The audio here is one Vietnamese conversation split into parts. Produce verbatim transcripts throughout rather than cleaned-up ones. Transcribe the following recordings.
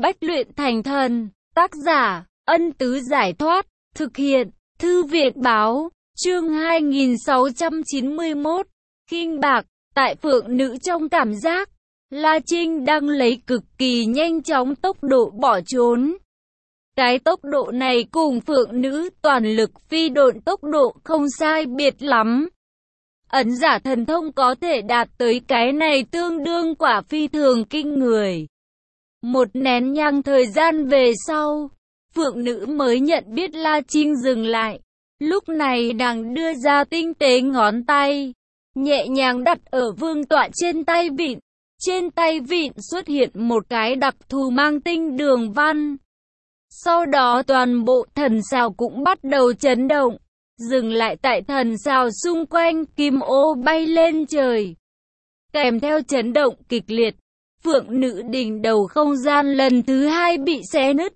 Bách luyện thành thần. Tác giả, Ân Tứ Giải Thoát. Thực hiện, Thư Việt Báo. Chương hai nghìn sáu trăm chín mươi mốt. Khinh bạc. Tại Phượng Nữ trong cảm giác, La Trinh đang lấy cực kỳ nhanh chóng tốc độ bỏ trốn. Cái tốc độ này cùng Phượng Nữ toàn lực phi độn tốc độ không sai biệt lắm. Ẩn giả thần thông có thể đạt tới cái này tương đương quả phi thường kinh người. Một nén nhang thời gian về sau, Phượng Nữ mới nhận biết La Trinh dừng lại. Lúc này nàng đưa ra tinh tế ngón tay, nhẹ nhàng đặt ở vương tọa trên tay vịn. Trên tay vịn xuất hiện một cái đặc thù mang tinh đường văn. Sau đó toàn bộ thần sào cũng bắt đầu chấn động. Dừng lại tại thần sào xung quanh, kim ô bay lên trời. Kèm theo chấn động kịch liệt, Phượng Nữ đỉnh đầu không gian lần thứ hai bị xé nứt.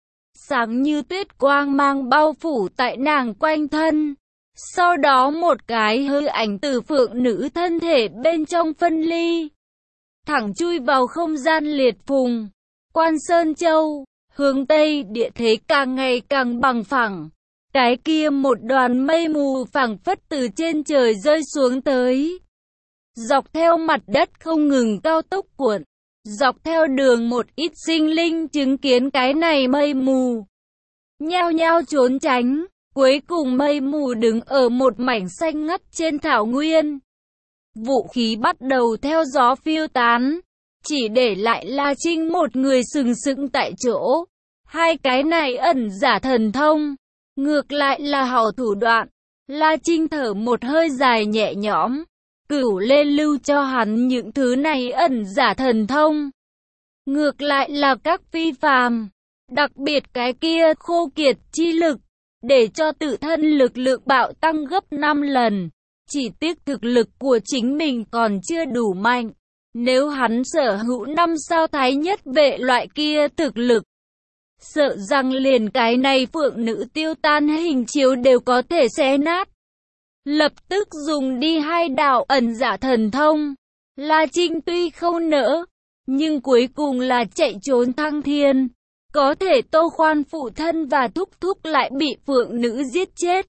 Sáng như tuyết quang mang bao phủ tại nàng quanh thân. Sau đó một cái hư ảnh từ Phượng Nữ thân thể bên trong phân ly, thẳng chui vào không gian liệt phùng. Quan Sơn Châu, hướng Tây địa thế càng ngày càng bằng phẳng. Cái kia một đoàn mây mù phảng phất từ trên trời rơi xuống tới. Dọc theo mặt đất không ngừng cao tốc cuộn. Dọc theo đường một ít sinh linh chứng kiến cái này mây mù, nhao nhao trốn tránh. Cuối cùng mây mù đứng ở một mảnh xanh ngắt trên thảo nguyên. Vũ khí bắt đầu theo gió phiêu tán, chỉ để lại La Trinh một người sừng sững tại chỗ. Hai cái này ẩn giả thần thông, ngược lại là hảo thủ đoạn. La Trinh thở một hơi dài nhẹ nhõm, cửu lên lưu cho hắn những thứ này ẩn giả thần thông, ngược lại là các phi phàm, đặc biệt cái kia khô kiệt chi lực, để cho tự thân lực lượng bạo tăng gấp năm lần. Chỉ tiếc thực lực của chính mình còn chưa đủ mạnh. Nếu hắn sở hữu năm sao thái nhất vệ loại kia thực lực, sợ rằng liền cái này Phượng Nữ tiêu tan hình chiếu đều có thể xé nát. Lập tức dùng đi hai đạo ẩn giả thần thông. La Trinh tuy không nỡ, nhưng cuối cùng là chạy trốn thăng thiên. Có thể Tô Khoan phụ thân và thúc thúc lại bị Phượng Nữ giết chết.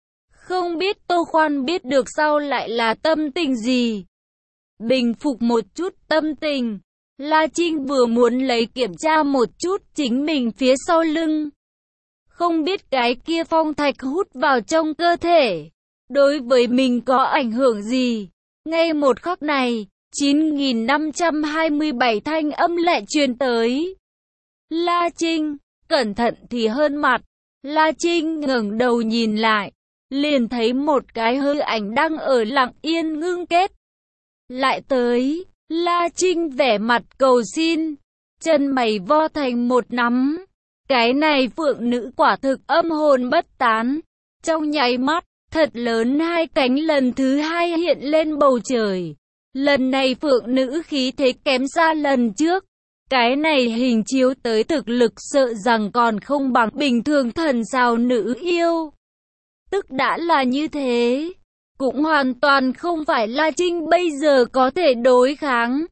Không biết Tô Khoan biết được sau lại là tâm tình gì. Bình phục một chút tâm tình, La Trinh vừa muốn lấy kiểm tra một chút chính mình phía sau lưng. Không biết cái kia phong thạch hút vào trong cơ thể, đối với mình có ảnh hưởng gì. Ngay một khắc này, chín nghìn năm trăm hai mươi bảy thanh âm lại truyền tới. La Trinh, cẩn thận thì hơn mặt. La Trinh ngẩng đầu nhìn lại, liền thấy một cái hư ảnh đang ở lặng yên ngưng kết. Lại tới, La Trinh vẻ mặt cầu xin, chân mày vo thành một nắm. Cái này Phượng Nữ quả thực âm hồn bất tán. Trong nháy mắt, thật lớn hai cánh lần thứ hai hiện lên bầu trời. Lần này Phượng Nữ khí thế kém xa lần trước. Cái này hình chiếu tới thực lực sợ rằng còn không bằng bình thường thần sao nữ yêu. Tức đã là như thế, cũng hoàn toàn không phải La Trinh bây giờ có thể đối kháng.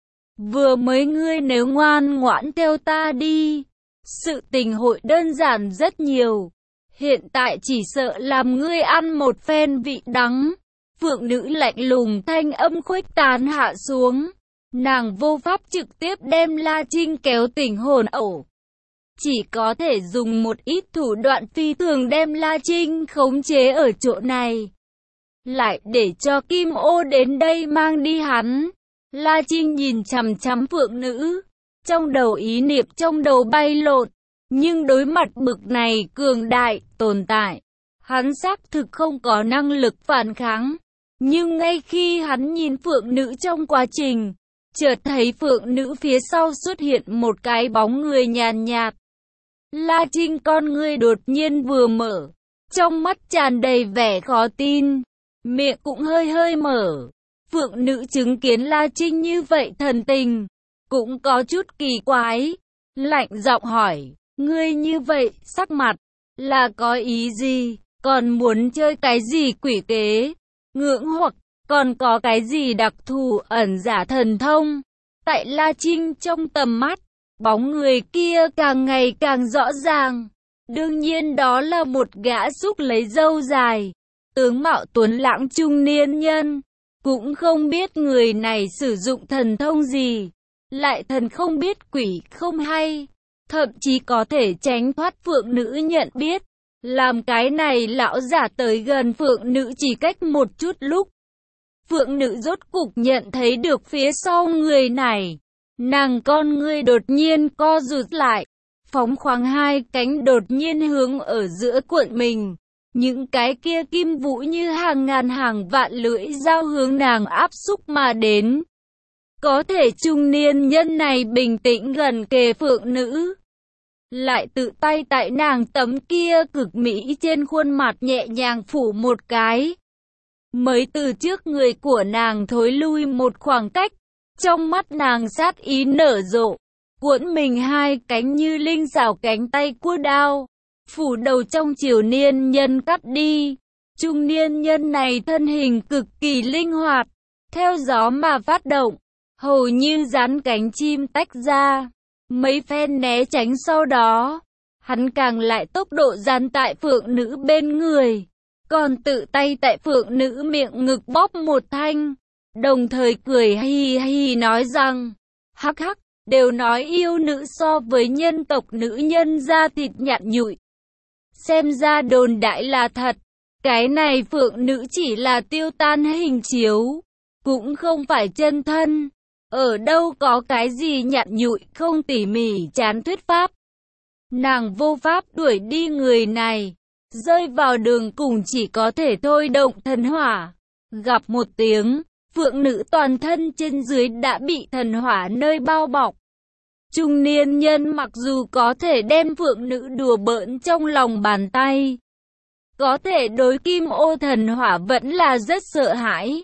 Vừa mới ngươi nếu ngoan ngoãn theo ta đi, sự tình hội đơn giản rất nhiều. Hiện tại chỉ sợ làm ngươi ăn một phen vị đắng. Phượng Nữ lạnh lùng thanh âm khuếch tán hạ xuống. Nàng vô pháp trực tiếp đem La Trinh kéo tỉnh hồn ẩu. Chỉ có thể dùng một ít thủ đoạn phi thường đem La Trinh khống chế ở chỗ này. Lại để cho Kim Ô đến đây mang đi hắn. La Trinh nhìn chằm chằm Phượng Nữ, trong đầu ý niệm trong đầu bay lộn. Nhưng đối mặt bực này cường đại tồn tại, hắn xác thực không có năng lực phản kháng. Nhưng ngay khi hắn nhìn Phượng Nữ trong quá trình, chợt thấy Phượng Nữ phía sau xuất hiện một cái bóng người nhàn nhạt. La Trinh con ngươi đột nhiên vừa mở, trong mắt tràn đầy vẻ khó tin, miệng cũng hơi hơi mở. Phượng Nữ chứng kiến La Trinh như vậy thần tình, cũng có chút kỳ quái, lạnh giọng hỏi, ngươi như vậy, sắc mặt, là có ý gì, còn muốn chơi cái gì quỷ kế, ngưỡng hoặc, còn có cái gì đặc thù ẩn giả thần thông. Tại La Trinh trong tầm mắt, Bóng người kia càng ngày càng rõ ràng. Đương nhiên đó là một gã xúc lấy râu dài, tướng mạo tuấn lãng trung niên nhân. Cũng không biết người này sử dụng thần thông gì, lại thần không biết quỷ không hay, thậm chí có thể tránh thoát phượng nữ nhận biết. Làm cái này lão giả tới gần phượng nữ chỉ cách một chút lúc. Phượng nữ rốt cục nhận thấy được phía sau người này. Nàng con ngươi đột nhiên co rụt lại, phóng khoáng hai cánh đột nhiên hướng ở giữa cuộn mình. Những cái kia kim vũ như hàng ngàn hàng vạn lưỡi dao hướng nàng áp xúc mà đến. Có thể trung niên nhân này bình tĩnh gần kề phượng nữ, lại tự tay tại nàng tấm kia cực mỹ trên khuôn mặt nhẹ nhàng phủ một cái. Mới từ trước người của nàng thối lui một khoảng cách, trong mắt nàng sát ý nở rộ, cuộn mình hai cánh như linh xảo cánh tay cua đao, phủ đầu trong triều niên nhân cắt đi. Trung niên nhân này thân hình cực kỳ linh hoạt, theo gió mà phát động, hầu như dán cánh chim tách ra. Mấy phen né tránh sau đó, hắn càng lại tốc độ dán tại phượng nữ bên người, còn tự tay tại phượng nữ miệng ngực bóp một thanh, đồng thời cười hi hi nói rằng, hắc hắc, đều nói yêu nữ so với nhân tộc nữ nhân da thịt nhẵn nhụi. Xem ra đồn đại là thật, cái này phượng nữ chỉ là tiêu tan hình chiếu, cũng không phải chân thân. Ở đâu có cái gì nhặn nhụi không tỉ mỉ chán thuyết pháp. Nàng vô pháp đuổi đi người này, rơi vào đường cùng chỉ có thể thôi động thần hỏa. Gặp một tiếng, phượng nữ toàn thân trên dưới đã bị thần hỏa nơi bao bọc. Trung niên nhân mặc dù có thể đem phượng nữ đùa bỡn trong lòng bàn tay, có thể đối kim ô thần hỏa vẫn là rất sợ hãi.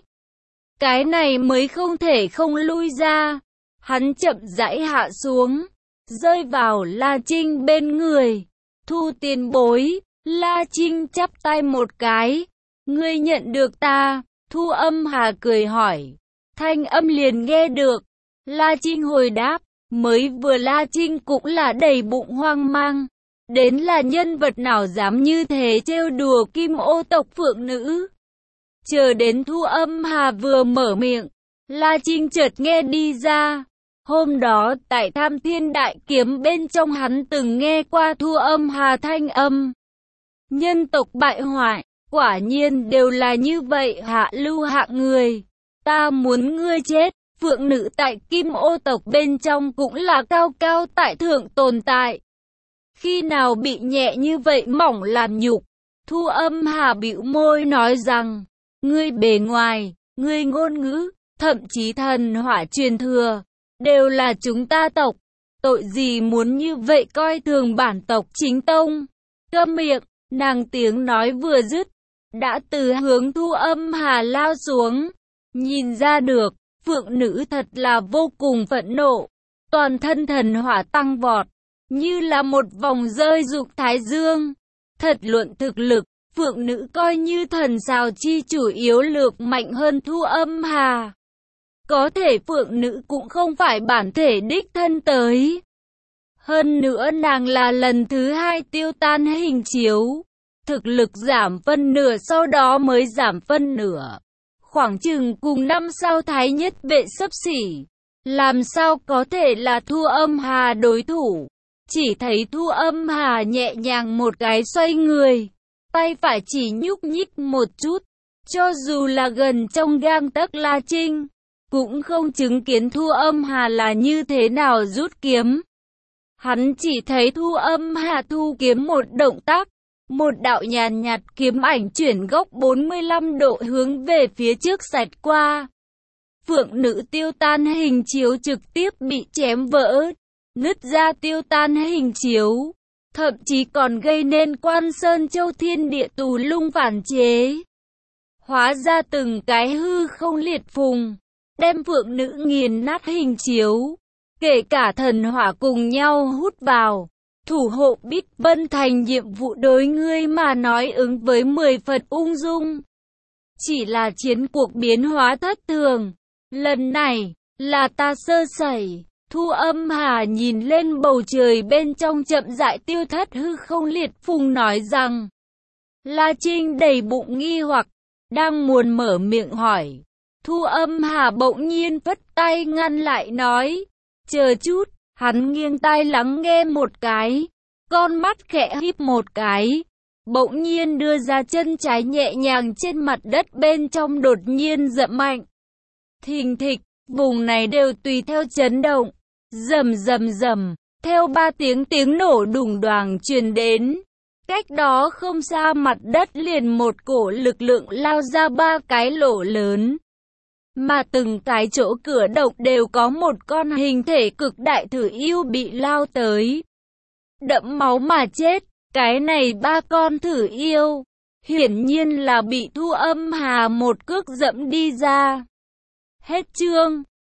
Cái này mới không thể không lui ra. Hắn chậm rãi hạ xuống, rơi vào La Trinh bên người. Thu tiền bối. La Trinh chắp tay một cái. Ngươi nhận được ta? Thu Âm Hà cười hỏi. Thanh âm liền nghe được. La Trinh hồi đáp. Mới vừa La Trinh cũng là đầy bụng hoang mang. Đến là nhân vật nào dám như thế trêu đùa kim ô tộc phượng nữ. Chờ đến Thu Âm Hà vừa mở miệng, La Trinh chợt nghe đi ra. Hôm đó tại Tham Thiên Đại Kiếm bên trong hắn từng nghe qua Thu Âm Hà thanh âm. Nhân tộc bại hoại, quả nhiên đều là như vậy hạ lưu hạng người. Ta muốn ngươi chết. Phượng nữ tại Kim ô tộc bên trong cũng là cao cao tại thượng tồn tại. Khi nào bị nhẹ như vậy mỏng làm nhục. Thu Âm Hà bĩu môi nói rằng, ngươi bề ngoài, ngươi ngôn ngữ, thậm chí thần hỏa truyền thừa, đều là chúng ta tộc. Tội gì muốn như vậy coi thường bản tộc chính tông. Câm miệng, nàng tiếng nói vừa dứt, đã từ hướng Thu Âm Hà lao xuống. Nhìn ra được, phượng nữ thật là vô cùng phẫn nộ. Toàn thân thần hỏa tăng vọt, như là một vòng rơi dục thái dương. Thật luận thực lực, phượng nữ coi như thần sao chi chủ yếu lược mạnh hơn Thu Âm Hà. Có thể phượng nữ cũng không phải bản thể đích thân tới. Hơn nữa nàng là lần thứ hai tiêu tan hình chiếu. Thực lực giảm phân nửa sau đó mới giảm phân nửa. Khoảng chừng cùng năm sau thái nhất vệ xấp xỉ. Làm sao có thể là Thu Âm Hà đối thủ. Chỉ thấy Thu Âm Hà nhẹ nhàng một cái xoay người. Tay phải chỉ nhúc nhích một chút. Cho dù là gần trong gang tấc La Trinh, cũng không chứng kiến Thu Âm Hà là như thế nào rút kiếm. Hắn chỉ thấy Thu Âm Hà thu kiếm một động tác. Một đạo nhàn nhạt kiếm ảnh chuyển góc bốn mươi lăm độ hướng về phía trước xẹt qua. Phượng nữ tiêu tan hình chiếu trực tiếp bị chém vỡ, nứt ra tiêu tan hình chiếu. Thậm chí còn gây nên Quan Sơn Châu thiên địa tù lung phản chế. Hóa ra từng cái hư không liệt phùng, đem phượng nữ nghiền nát hình chiếu. Kể cả thần hỏa cùng nhau hút vào. Thủ hộ Bích Vân Thành nhiệm vụ đối ngươi mà nói ứng với mười phần ung dung. Chỉ là chiến cuộc biến hóa thất thường. Lần này, là ta sơ sẩy. Thu Âm Hà nhìn lên bầu trời bên trong chậm rãi tiêu thất hư không liệt phùng nói rằng. La Trinh đầy bụng nghi hoặc, đang muốn mở miệng hỏi. Thu Âm Hà bỗng nhiên vất tay ngăn lại nói. Chờ chút, hắn nghiêng tai lắng nghe một cái. Con mắt khẽ híp một cái. Bỗng nhiên đưa ra chân trái nhẹ nhàng trên mặt đất bên trong đột nhiên dậm mạnh. Thình thịch, vùng này đều tùy theo chấn động. Rầm rầm rầm, theo ba tiếng tiếng nổ đùng đoàng truyền đến. Cách đó không xa mặt đất liền một cổ lực lượng lao ra ba cái lỗ lớn. Mà từng cái chỗ cửa động đều có một con hình thể cực đại thử yêu bị lao tới. Đẫm máu mà chết, cái này ba con thử yêu. Hiển nhiên là bị Thu Âm Hà một cước dẫm đi ra. Hết chương.